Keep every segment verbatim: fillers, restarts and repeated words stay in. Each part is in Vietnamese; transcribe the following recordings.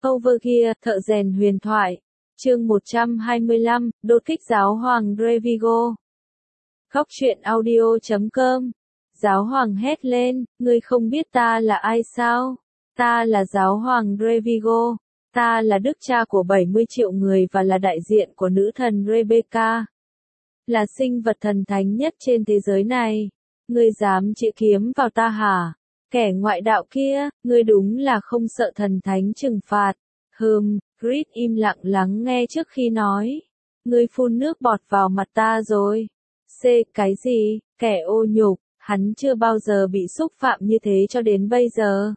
Overgear, thợ rèn huyền thoại. Chương một trăm hai mươi lăm, đột kích giáo hoàng Drevigo. Góc truyện audio chấm com. Giáo hoàng hét lên, ngươi không biết ta là ai sao? Ta là giáo hoàng Drevigo. Ta là đức cha của bảy mươi triệu người và là đại diện của nữ thần Rebecca. Là sinh vật thần thánh nhất trên thế giới này. Ngươi dám chĩa kiếm vào ta hả? Kẻ ngoại đạo kia, ngươi đúng là không sợ thần thánh trừng phạt. Hừm, Grit im lặng lắng nghe trước khi nói. Ngươi phun nước bọt vào mặt ta rồi. C. Cái gì? Kẻ ô nhục, hắn chưa bao giờ bị xúc phạm như thế cho đến bây giờ.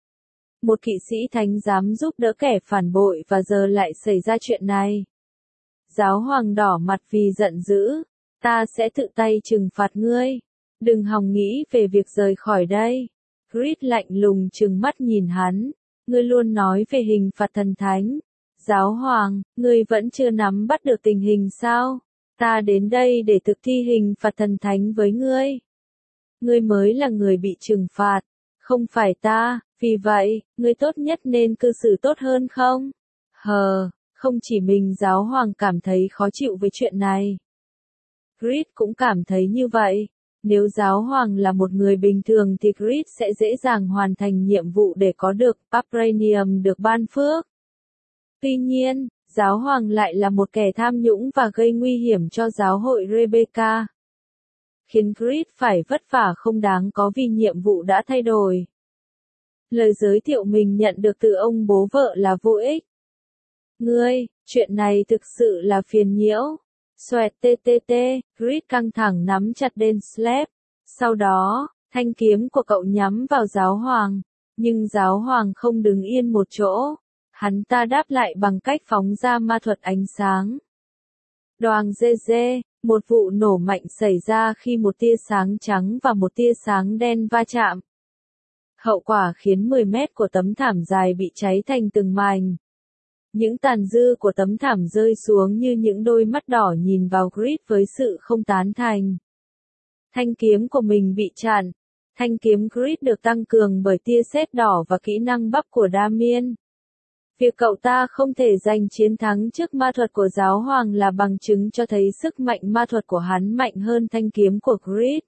Một kỵ sĩ thánh dám giúp đỡ kẻ phản bội và giờ lại xảy ra chuyện này. Giáo hoàng đỏ mặt vì giận dữ. Ta sẽ tự tay trừng phạt ngươi. Đừng hòng nghĩ về việc rời khỏi đây. Grit lạnh lùng trừng mắt nhìn hắn. Ngươi luôn nói về hình phạt thần thánh. Giáo hoàng, ngươi vẫn chưa nắm bắt được tình hình sao? Ta đến đây để thực thi hình phạt thần thánh với ngươi. Ngươi mới là người bị trừng phạt, không phải ta, vì vậy, ngươi tốt nhất nên cư xử tốt hơn không? Hờ, không chỉ mình giáo hoàng cảm thấy khó chịu với chuyện này. Grit cũng cảm thấy như vậy. Nếu giáo hoàng là một người bình thường thì Grit sẽ dễ dàng hoàn thành nhiệm vụ để có được Vibranium được ban phước. Tuy nhiên, giáo hoàng lại là một kẻ tham nhũng và gây nguy hiểm cho giáo hội Rebecca. Khiến Grit phải vất vả không đáng có vì nhiệm vụ đã thay đổi. Lời giới thiệu mình nhận được từ ông bố vợ là vô ích. Ngươi, chuyện này thực sự là phiền nhiễu. Xoẹt tê tê tê, Grit căng thẳng nắm chặt đên slap. Sau đó, thanh kiếm của cậu nhắm vào giáo hoàng. Nhưng giáo hoàng không đứng yên một chỗ. Hắn ta đáp lại bằng cách phóng ra ma thuật ánh sáng. Đoàng dê dê, một vụ nổ mạnh xảy ra khi một tia sáng trắng và một tia sáng đen va chạm. Hậu quả khiến mười mét của tấm thảm dài bị cháy thành từng mảnh. Những tàn dư của tấm thảm rơi xuống như những đôi mắt đỏ nhìn vào Grit với sự không tán thành. Thanh kiếm của mình bị chặn. Thanh kiếm Grit được tăng cường bởi tia sét đỏ và kỹ năng bắp của Damien. Việc cậu ta không thể giành chiến thắng trước ma thuật của giáo hoàng là bằng chứng cho thấy sức mạnh ma thuật của hắn mạnh hơn thanh kiếm của Grit.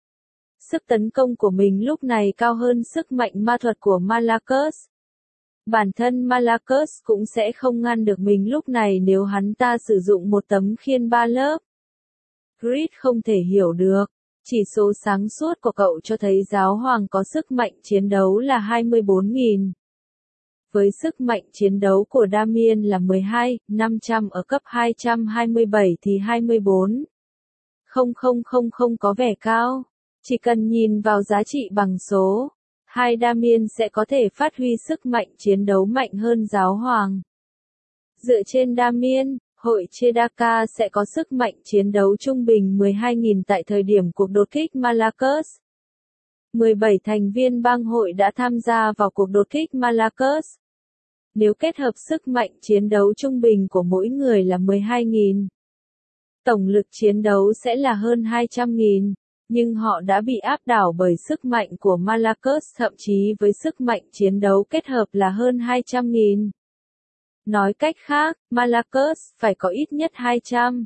Sức tấn công của mình lúc này cao hơn sức mạnh ma thuật của Malachus. Bản thân Malachus cũng sẽ không ngăn được mình lúc này nếu hắn ta sử dụng một tấm khiên ba lớp. Grit không thể hiểu được. Chỉ số sáng suốt của cậu cho thấy giáo hoàng có sức mạnh chiến đấu là hai mươi bốn nghìn. Với sức mạnh chiến đấu của Damien là mười hai nghìn năm trăm ở cấp hai trăm hai mươi bảy thì hai mươi bốn nghìn không trăm không có vẻ cao. Chỉ cần nhìn vào giá trị bằng số, hai Damien sẽ có thể phát huy sức mạnh chiến đấu mạnh hơn giáo hoàng. Dựa trên Damien, hội Chedaka sẽ có sức mạnh chiến đấu trung bình mười hai nghìn tại thời điểm cuộc đột kích Malachus. mười bảy thành viên bang hội đã tham gia vào cuộc đột kích Malachus. Nếu kết hợp sức mạnh chiến đấu trung bình của mỗi người là mười hai nghìn, tổng lực chiến đấu sẽ là hơn hai trăm nghìn, nhưng họ đã bị áp đảo bởi sức mạnh của Malachus thậm chí với sức mạnh chiến đấu kết hợp là hơn hai trăm nghìn. Nói cách khác, Malachus phải có ít nhất hai trăm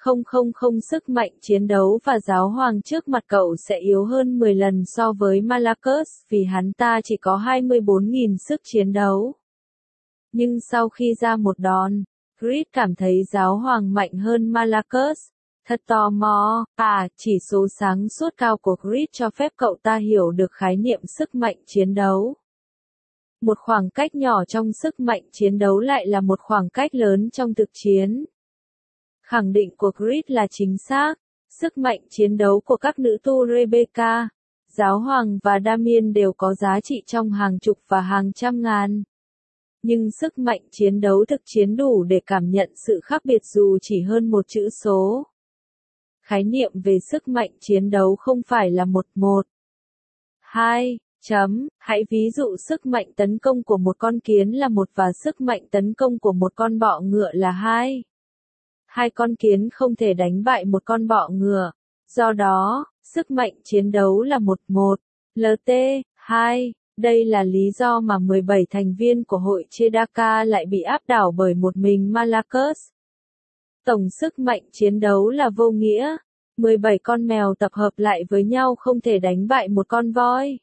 nghìn sức mạnh chiến đấu và giáo hoàng trước mặt cậu sẽ yếu hơn mười lần so với Malachus vì hắn ta chỉ có hai mươi bốn nghìn sức chiến đấu. Nhưng sau khi ra một đòn, Grit cảm thấy giáo hoàng mạnh hơn Malachus. Thật tò mò, à, chỉ số sáng suốt cao của Grit cho phép cậu ta hiểu được khái niệm sức mạnh chiến đấu. Một khoảng cách nhỏ trong sức mạnh chiến đấu lại là một khoảng cách lớn trong thực chiến. Khẳng định của Grit là chính xác. Sức mạnh chiến đấu của các nữ tu Rebecca, giáo hoàng và Damien đều có giá trị trong hàng chục và hàng trăm ngàn. Nhưng sức mạnh chiến đấu thực chiến đủ để cảm nhận sự khác biệt dù chỉ hơn một chữ số. Khái niệm về sức mạnh chiến đấu không phải là một một. hai. Chấm, hãy ví dụ sức mạnh tấn công của một con kiến là một và sức mạnh tấn công của một con bọ ngựa là hai. Hai con kiến không thể đánh bại một con bọ ngựa. Do đó, sức mạnh chiến đấu là một một. Lt. hai. Đây là lý do mà mười bảy thành viên của hội Chedaka lại bị áp đảo bởi một mình Malakos. Tổng sức mạnh chiến đấu là vô nghĩa. mười bảy con mèo tập hợp lại với nhau không thể đánh bại một con voi.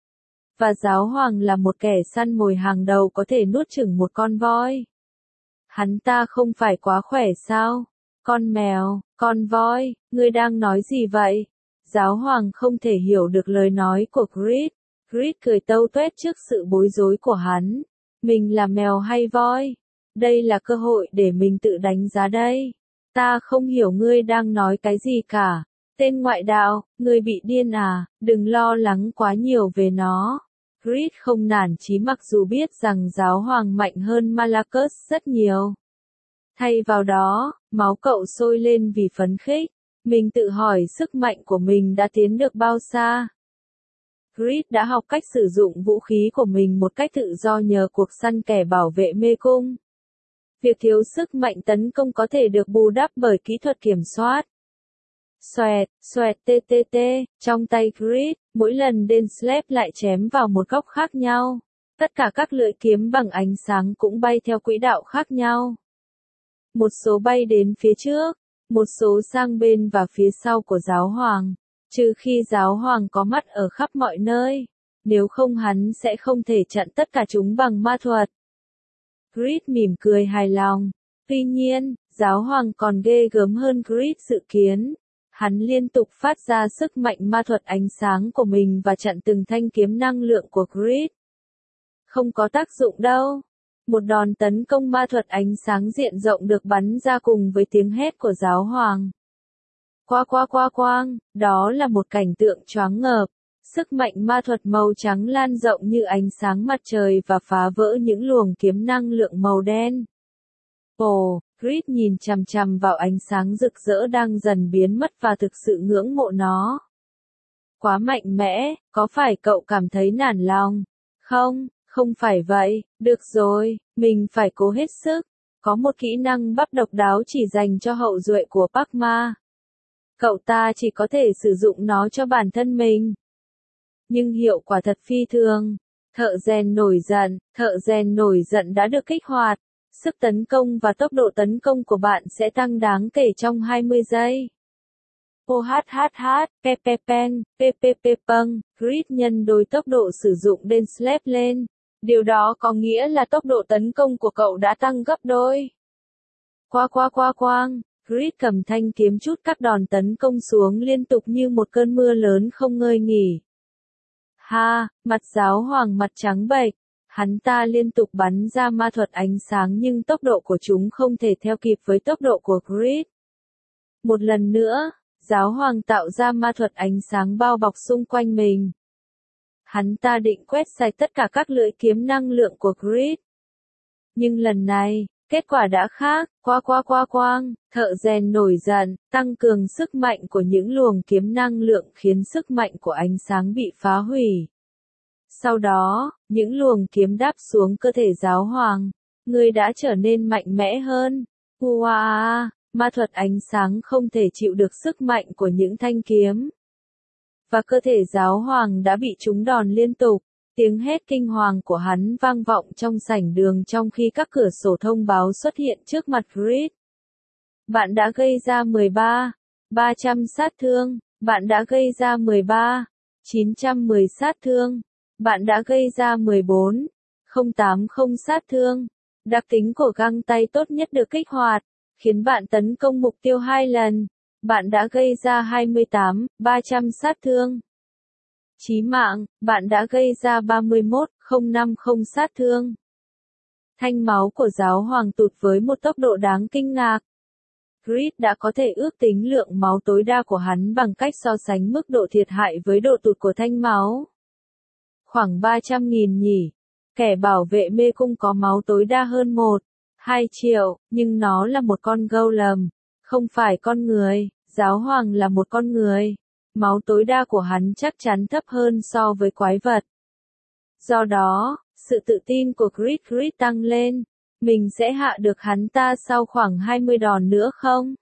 Và giáo hoàng là một kẻ săn mồi hàng đầu có thể nuốt chửng một con voi. Hắn ta không phải quá khỏe sao? Con mèo, con voi, ngươi đang nói gì vậy? Giáo hoàng không thể hiểu được lời nói của Grid. Grid cười tâu tuét trước sự bối rối của hắn. Mình là mèo hay voi? Đây là cơ hội để mình tự đánh giá đây. Ta không hiểu ngươi đang nói cái gì cả. Tên ngoại đạo, ngươi bị điên à, đừng lo lắng quá nhiều về nó. Grid không nản chí mặc dù biết rằng giáo hoàng mạnh hơn Malakos rất nhiều. Thay vào đó, máu cậu sôi lên vì phấn khích. Mình tự hỏi sức mạnh của mình đã tiến được bao xa. Grid đã học cách sử dụng vũ khí của mình một cách tự do nhờ cuộc săn kẻ bảo vệ mê cung. Việc thiếu sức mạnh tấn công có thể được bù đắp bởi kỹ thuật kiểm soát. Xoẹt, xoẹt ttt, trong tay Grid, mỗi lần Denslev lại chém vào một góc khác nhau. Tất cả các lưỡi kiếm bằng ánh sáng cũng bay theo quỹ đạo khác nhau. Một số bay đến phía trước, một số sang bên và phía sau của giáo hoàng, trừ khi giáo hoàng có mắt ở khắp mọi nơi, nếu không hắn sẽ không thể chặn tất cả chúng bằng ma thuật. Grid mỉm cười hài lòng. Tuy nhiên, giáo hoàng còn ghê gớm hơn Grid dự kiến. Hắn liên tục phát ra sức mạnh ma thuật ánh sáng của mình và chặn từng thanh kiếm năng lượng của Grid. Không có tác dụng đâu. Một đòn tấn công ma thuật ánh sáng diện rộng được bắn ra cùng với tiếng hét của giáo hoàng. Qua qua qua quang, đó là một cảnh tượng choáng ngợp. Sức mạnh ma thuật màu trắng lan rộng như ánh sáng mặt trời và phá vỡ những luồng kiếm năng lượng màu đen. Ồ, Grid nhìn chằm chằm vào ánh sáng rực rỡ đang dần biến mất và thực sự ngưỡng mộ nó. Quá mạnh mẽ, có phải cậu cảm thấy nản lòng? Không, không phải vậy, được rồi, mình phải cố hết sức. Có một kỹ năng bắp độc đáo chỉ dành cho hậu duệ của Parkma. Cậu ta chỉ có thể sử dụng nó cho bản thân mình. Nhưng hiệu quả thật phi thường. Thợ rèn nổi giận, thợ rèn nổi giận đã được kích hoạt. Sức tấn công và tốc độ tấn công của bạn sẽ tăng đáng kể trong hai mươi giây. O H H H, pe pe pen, pe pe pe peng, Grid nhân đôi tốc độ sử dụng Denslev lên. Điều đó có nghĩa là tốc độ tấn công của cậu đã tăng gấp đôi. Qua qua qua quang, Grid cầm thanh kiếm trút các đòn tấn công xuống liên tục như một cơn mưa lớn không ngơi nghỉ. Ha, mặt giáo hoàng mặt trắng bệch. Hắn ta liên tục bắn ra ma thuật ánh sáng nhưng tốc độ của chúng không thể theo kịp với tốc độ của Grid. Một lần nữa, giáo hoàng tạo ra ma thuật ánh sáng bao bọc xung quanh mình. Hắn ta định quét sạch tất cả các lưỡi kiếm năng lượng của Grid. Nhưng lần này, kết quả đã khác. Qua qua qua quang, thợ rèn nổi giận, tăng cường sức mạnh của những luồng kiếm năng lượng khiến sức mạnh của ánh sáng bị phá hủy. Sau đó, những luồng kiếm đáp xuống cơ thể giáo hoàng. Người đã trở nên mạnh mẽ hơn. Wow, ma thuật ánh sáng không thể chịu được sức mạnh của những thanh kiếm. Và cơ thể giáo hoàng đã bị trúng đòn liên tục. Tiếng hét kinh hoàng của hắn vang vọng trong sảnh đường trong khi các cửa sổ thông báo xuất hiện trước mặt Grid. Bạn đã gây ra mười ba, ba trăm sát thương. Bạn đã gây ra mười ba, chín trăm mười sát thương. Bạn đã gây ra mười bốn, không tám không sát thương. Đặc tính của găng tay tốt nhất được kích hoạt, khiến bạn tấn công mục tiêu hai lần. Bạn đã gây ra hai mươi tám, ba trăm sát thương. Chí mạng, bạn đã gây ra ba mươi mốt, không năm không sát thương. Thanh máu của giáo hoàng tụt với một tốc độ đáng kinh ngạc. Grid đã có thể ước tính lượng máu tối đa của hắn bằng cách so sánh mức độ thiệt hại với độ tụt của thanh máu. Khoảng ba trăm nghìn nhỉ. Kẻ bảo vệ mê cung có máu tối đa hơn một, hai triệu, nhưng nó là một con golem, không phải con người. Giáo hoàng là một con người. Máu tối đa của hắn chắc chắn thấp hơn so với quái vật. Do đó, sự tự tin của Grid Grid tăng lên. Mình sẽ hạ được hắn ta sau khoảng hai mươi đòn nữa không?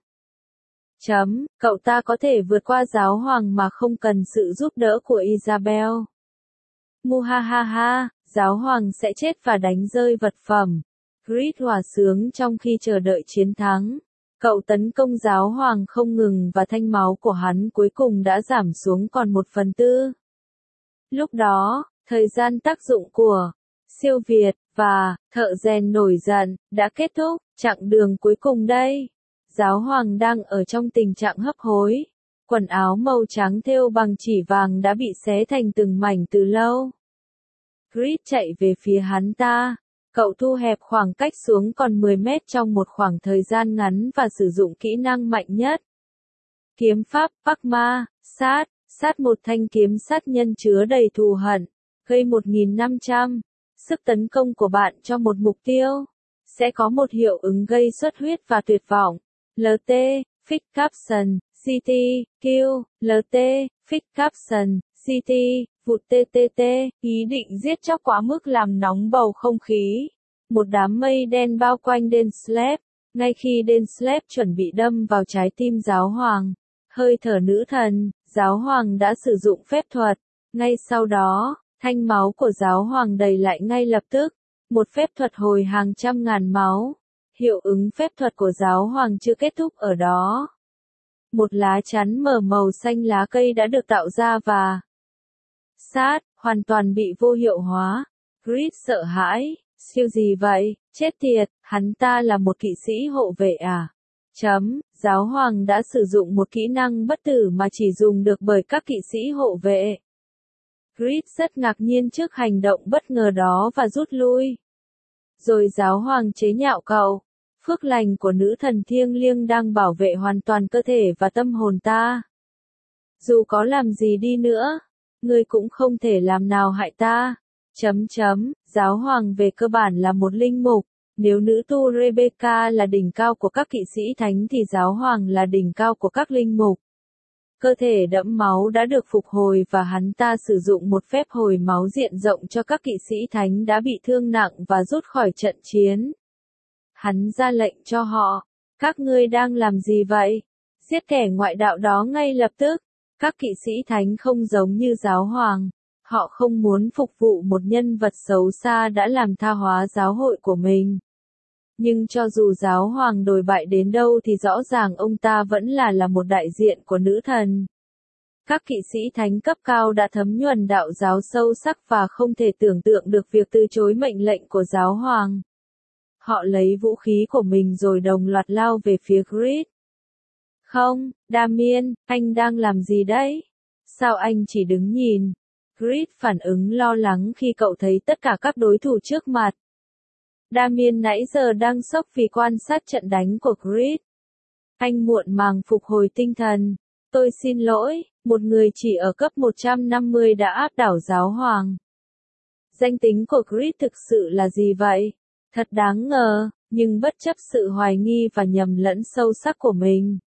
Chấm, cậu ta có thể vượt qua giáo hoàng mà không cần sự giúp đỡ của Isabel. Mu ha ha ha, giáo hoàng sẽ chết và đánh rơi vật phẩm. Grid hòa sướng trong khi chờ đợi chiến thắng. Cậu tấn công giáo hoàng không ngừng và thanh máu của hắn cuối cùng đã giảm xuống còn một phần tư. Lúc đó, thời gian tác dụng của siêu Việt và thợ rèn nổi giận đã kết thúc, chặng đường cuối cùng đây. Giáo hoàng đang ở trong tình trạng hấp hối. Quần áo màu trắng thêu bằng chỉ vàng đã bị xé thành từng mảnh từ lâu. Grid chạy về phía hắn ta. Cậu thu hẹp khoảng cách xuống còn mười mét trong một khoảng thời gian ngắn và sử dụng kỹ năng mạnh nhất. Kiếm pháp Pakma, sát, sát một thanh kiếm sát nhân chứa đầy thù hận, gây một nghìn năm trăm. Sức tấn công của bạn cho một mục tiêu sẽ có một hiệu ứng gây xuất huyết và tuyệt vọng. lờ tê, Fix Caption, giê tê, Kill, lờ tê, Fix Caption, giê tê, vụt tê tê tê, ý định giết chóc quá mức làm nóng bầu không khí. Một đám mây đen bao quanh Denslev, ngay khi Denslev chuẩn bị đâm vào trái tim giáo hoàng. Hơi thở nữ thần, giáo hoàng đã sử dụng phép thuật. Ngay sau đó, thanh máu của giáo hoàng đầy lại ngay lập tức. Một phép thuật hồi hàng trăm ngàn máu. Hiệu ứng phép thuật của giáo hoàng chưa kết thúc ở đó. Một lá chắn mở màu xanh lá cây đã được tạo ra và sát, hoàn toàn bị vô hiệu hóa. Grid sợ hãi, siêu gì vậy, chết tiệt, hắn ta là một kỵ sĩ hộ vệ à? Chấm, giáo hoàng đã sử dụng một kỹ năng bất tử mà chỉ dùng được bởi các kỵ sĩ hộ vệ. Grid rất ngạc nhiên trước hành động bất ngờ đó và rút lui. Rồi giáo hoàng chế nhạo cậu. Phước lành của nữ thần thiêng liêng đang bảo vệ hoàn toàn cơ thể và tâm hồn ta. Dù có làm gì đi nữa, ngươi cũng không thể làm nào hại ta. Chấm chấm, giáo hoàng về cơ bản là một linh mục. Nếu nữ tu Rebecca là đỉnh cao của các kỵ sĩ thánh thì giáo hoàng là đỉnh cao của các linh mục. Cơ thể đẫm máu đã được phục hồi và hắn ta sử dụng một phép hồi máu diện rộng cho các kỵ sĩ thánh đã bị thương nặng và rút khỏi trận chiến. Hắn ra lệnh cho họ, các ngươi đang làm gì vậy? Giết kẻ ngoại đạo đó ngay lập tức. Các kỵ sĩ thánh không giống như giáo hoàng. Họ không muốn phục vụ một nhân vật xấu xa đã làm tha hóa giáo hội của mình. Nhưng cho dù giáo hoàng đồi bại đến đâu thì rõ ràng ông ta vẫn là là một đại diện của nữ thần. Các kỵ sĩ thánh cấp cao đã thấm nhuần đạo giáo sâu sắc và không thể tưởng tượng được việc từ chối mệnh lệnh của giáo hoàng. Họ lấy vũ khí của mình rồi đồng loạt lao về phía Grid. Không, Damien, anh đang làm gì đấy? Sao anh chỉ đứng nhìn? Grid phản ứng lo lắng khi cậu thấy tất cả các đối thủ trước mặt. Damien nãy giờ đang sốc vì quan sát trận đánh của Grid. Anh muộn màng phục hồi tinh thần. Tôi xin lỗi, một người chỉ ở cấp một trăm năm mươi đã áp đảo giáo hoàng. Danh tính của Grid thực sự là gì vậy? Thật đáng ngờ, nhưng bất chấp sự hoài nghi và nhầm lẫn sâu sắc của mình.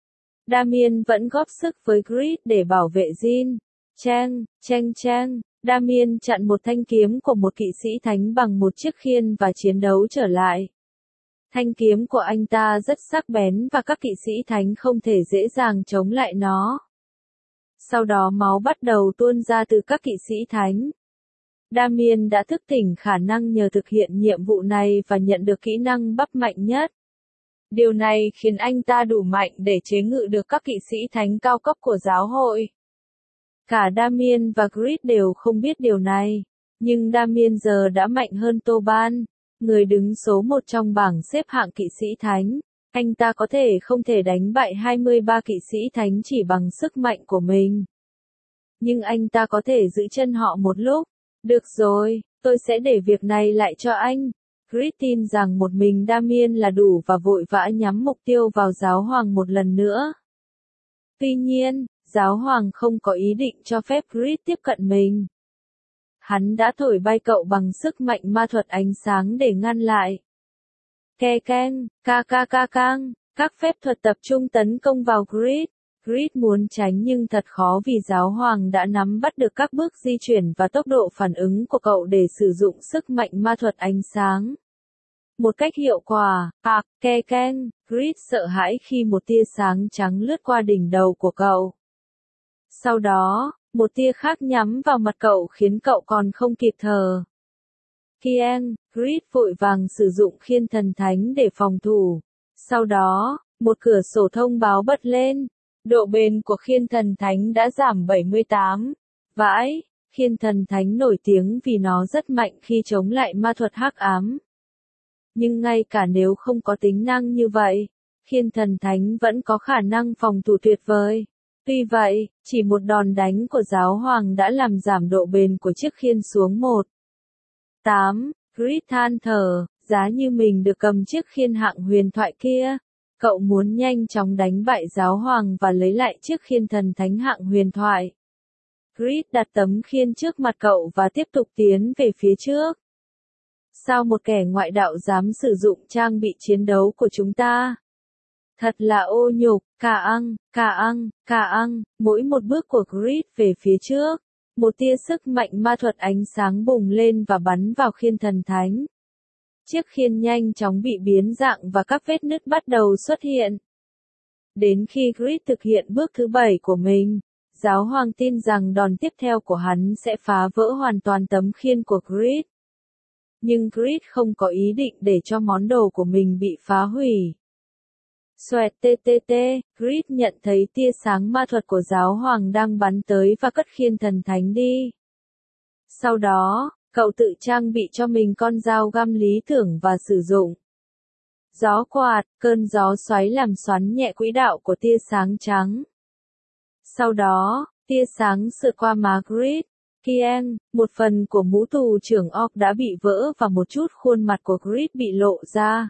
Damien vẫn góp sức với Grid để bảo vệ Jin. Chang, chang chang, Damien chặn một thanh kiếm của một kỵ sĩ thánh bằng một chiếc khiên và chiến đấu trở lại. Thanh kiếm của anh ta rất sắc bén và các kỵ sĩ thánh không thể dễ dàng chống lại nó. Sau đó máu bắt đầu tuôn ra từ các kỵ sĩ thánh. Damien đã thức tỉnh khả năng nhờ thực hiện nhiệm vụ này và nhận được kỹ năng bắp mạnh nhất. Điều này khiến anh ta đủ mạnh để chế ngự được các kỵ sĩ thánh cao cấp của giáo hội. Cả Damien và Grid đều không biết điều này, nhưng Damien giờ đã mạnh hơn Toban, người đứng số một trong bảng xếp hạng kỵ sĩ thánh. Anh ta có thể không thể đánh bại hai mươi ba kỵ sĩ thánh chỉ bằng sức mạnh của mình. Nhưng anh ta có thể giữ chân họ một lúc. Được rồi, tôi sẽ để việc này lại cho anh. Grid tin rằng một mình Damien là đủ và vội vã nhắm mục tiêu vào giáo hoàng một lần nữa. Tuy nhiên, giáo hoàng không có ý định cho phép Grid tiếp cận mình. Hắn đã thổi bay cậu bằng sức mạnh ma thuật ánh sáng để ngăn lại. Ke ken, ca ca ca cang, các phép thuật tập trung tấn công vào Grid. Grid muốn tránh nhưng thật khó vì giáo hoàng đã nắm bắt được các bước di chuyển và tốc độ phản ứng của cậu để sử dụng sức mạnh ma thuật ánh sáng. Một cách hiệu quả, ạc, ke ken, Grid sợ hãi khi một tia sáng trắng lướt qua đỉnh đầu của cậu. Sau đó, Một tia khác nhắm vào mặt cậu khiến cậu còn không kịp thở. Kieng, Grid vội vàng sử dụng khiên thần thánh để phòng thủ. Sau đó, một cửa sổ thông báo bật lên. Độ bền của khiên thần thánh đã giảm bảy mươi tám. Vãi, khiên thần thánh nổi tiếng vì nó rất mạnh khi chống lại ma thuật hắc ám. Nhưng ngay cả nếu không có tính năng như vậy, khiên thần thánh vẫn có khả năng phòng thủ tuyệt vời. Tuy vậy, chỉ một đòn đánh của giáo hoàng đã làm giảm độ bền của chiếc khiên xuống một. tám. Grid than thở, giá như mình được cầm chiếc khiên hạng huyền thoại kia. Cậu muốn nhanh chóng đánh bại giáo hoàng và lấy lại chiếc khiên thần thánh hạng huyền thoại. Grid đặt tấm khiên trước mặt cậu và tiếp tục tiến về phía trước. Sao một kẻ ngoại đạo dám sử dụng trang bị chiến đấu của chúng ta? Thật là ô nhục, cà ăng, cà ăng, cà ăng, mỗi một bước của Grid về phía trước. Một tia sức mạnh ma thuật ánh sáng bùng lên và bắn vào khiên thần thánh. Chiếc khiên nhanh chóng bị biến dạng và các vết nứt bắt đầu xuất hiện. Đến khi Grid thực hiện bước thứ bảy của mình, giáo hoàng tin rằng đòn tiếp theo của hắn sẽ phá vỡ hoàn toàn tấm khiên của Grid. Nhưng Grid không có ý định để cho món đồ của mình bị phá hủy. Xoẹt ttt, Grid nhận thấy tia sáng ma thuật của giáo hoàng đang bắn tới và cất khiên thần thánh đi. Sau đó, cậu tự trang bị cho mình con dao găm lý tưởng và sử dụng gió quạt, cơn gió xoáy làm xoắn nhẹ quỹ đạo của tia sáng trắng. Sau đó, tia sáng sượt qua má Grid. Kieng, một phần của mũ tù trưởng Orc đã bị vỡ và một chút khuôn mặt của Grid bị lộ ra.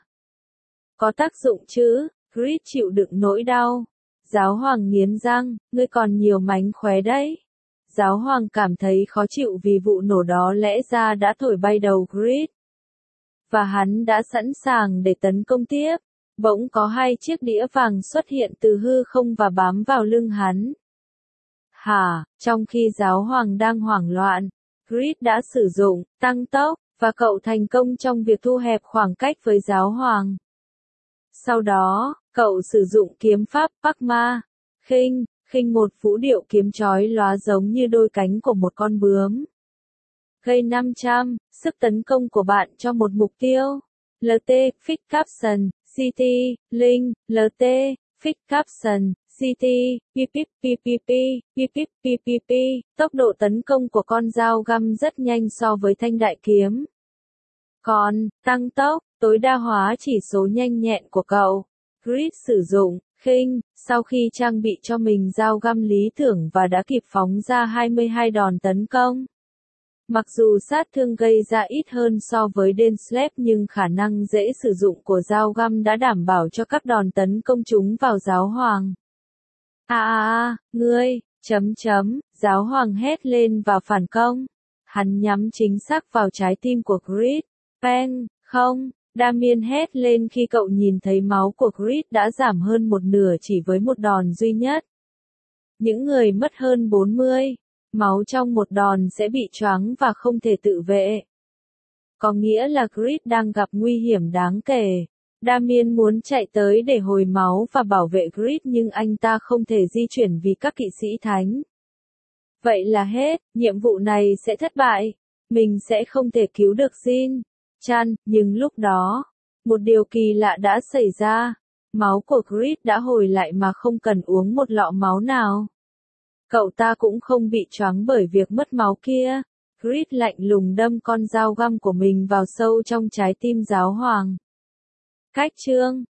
Có tác dụng chứ? Grid chịu đựng nỗi đau. Giáo hoàng nghiến răng, ngươi còn nhiều mánh khóe đấy. Giáo hoàng cảm thấy khó chịu vì vụ nổ đó lẽ ra đã thổi bay đầu Grid. Và hắn đã sẵn sàng để tấn công tiếp. Bỗng có hai chiếc đĩa vàng xuất hiện từ hư không và bám vào lưng hắn. Hả, trong khi giáo hoàng đang hoảng loạn, Grid đã sử dụng tăng tốc, và cậu thành công trong việc thu hẹp khoảng cách với giáo hoàng. Sau đó, cậu sử dụng kiếm pháp Pakma, khinh, khinh một vũ điệu kiếm chói lóa giống như đôi cánh của một con bướm. Gây năm trăm, sức tấn công của bạn cho một mục tiêu. lờ tê, Fix Caption, xê tê, Link, lờ tê, Fix Caption, xê tê, pip pip pip pip pip pip pip pip pip. Tốc độ tấn công của con dao găm rất nhanh so với thanh đại kiếm. Còn, tăng tốc, tối đa hóa chỉ số nhanh nhẹn của cậu. Grid sử dụng khinh, sau khi trang bị cho mình dao găm lý tưởng và đã kịp phóng ra hai mươi hai đòn tấn công. Mặc dù sát thương gây ra ít hơn so với Denslap nhưng khả năng dễ sử dụng của dao găm đã đảm bảo cho các đòn tấn công chúng vào giáo hoàng. À à à, ngươi, chấm chấm, giáo hoàng hét lên và phản công. Hắn nhắm chính xác vào trái tim của Grid. Bang, không, Damien hét lên khi cậu nhìn thấy máu của Grid đã giảm hơn một nửa chỉ với một đòn duy nhất. Những người mất hơn bốn mươi, máu trong một đòn sẽ bị choáng và không thể tự vệ. Có nghĩa là Grid đang gặp nguy hiểm đáng kể. Damien muốn chạy tới để hồi máu và bảo vệ Grid nhưng anh ta không thể di chuyển vì các kỵ sĩ thánh. Vậy là hết, nhiệm vụ này sẽ thất bại. Mình sẽ không thể cứu được Jin Chan, nhưng lúc đó, một điều kỳ lạ đã xảy ra. Máu của Grid đã hồi lại mà không cần uống một lọ máu nào. Cậu ta cũng không bị choáng bởi việc mất máu kia. Grid lạnh lùng đâm con dao găm của mình vào sâu trong trái tim giáo hoàng. Cách chương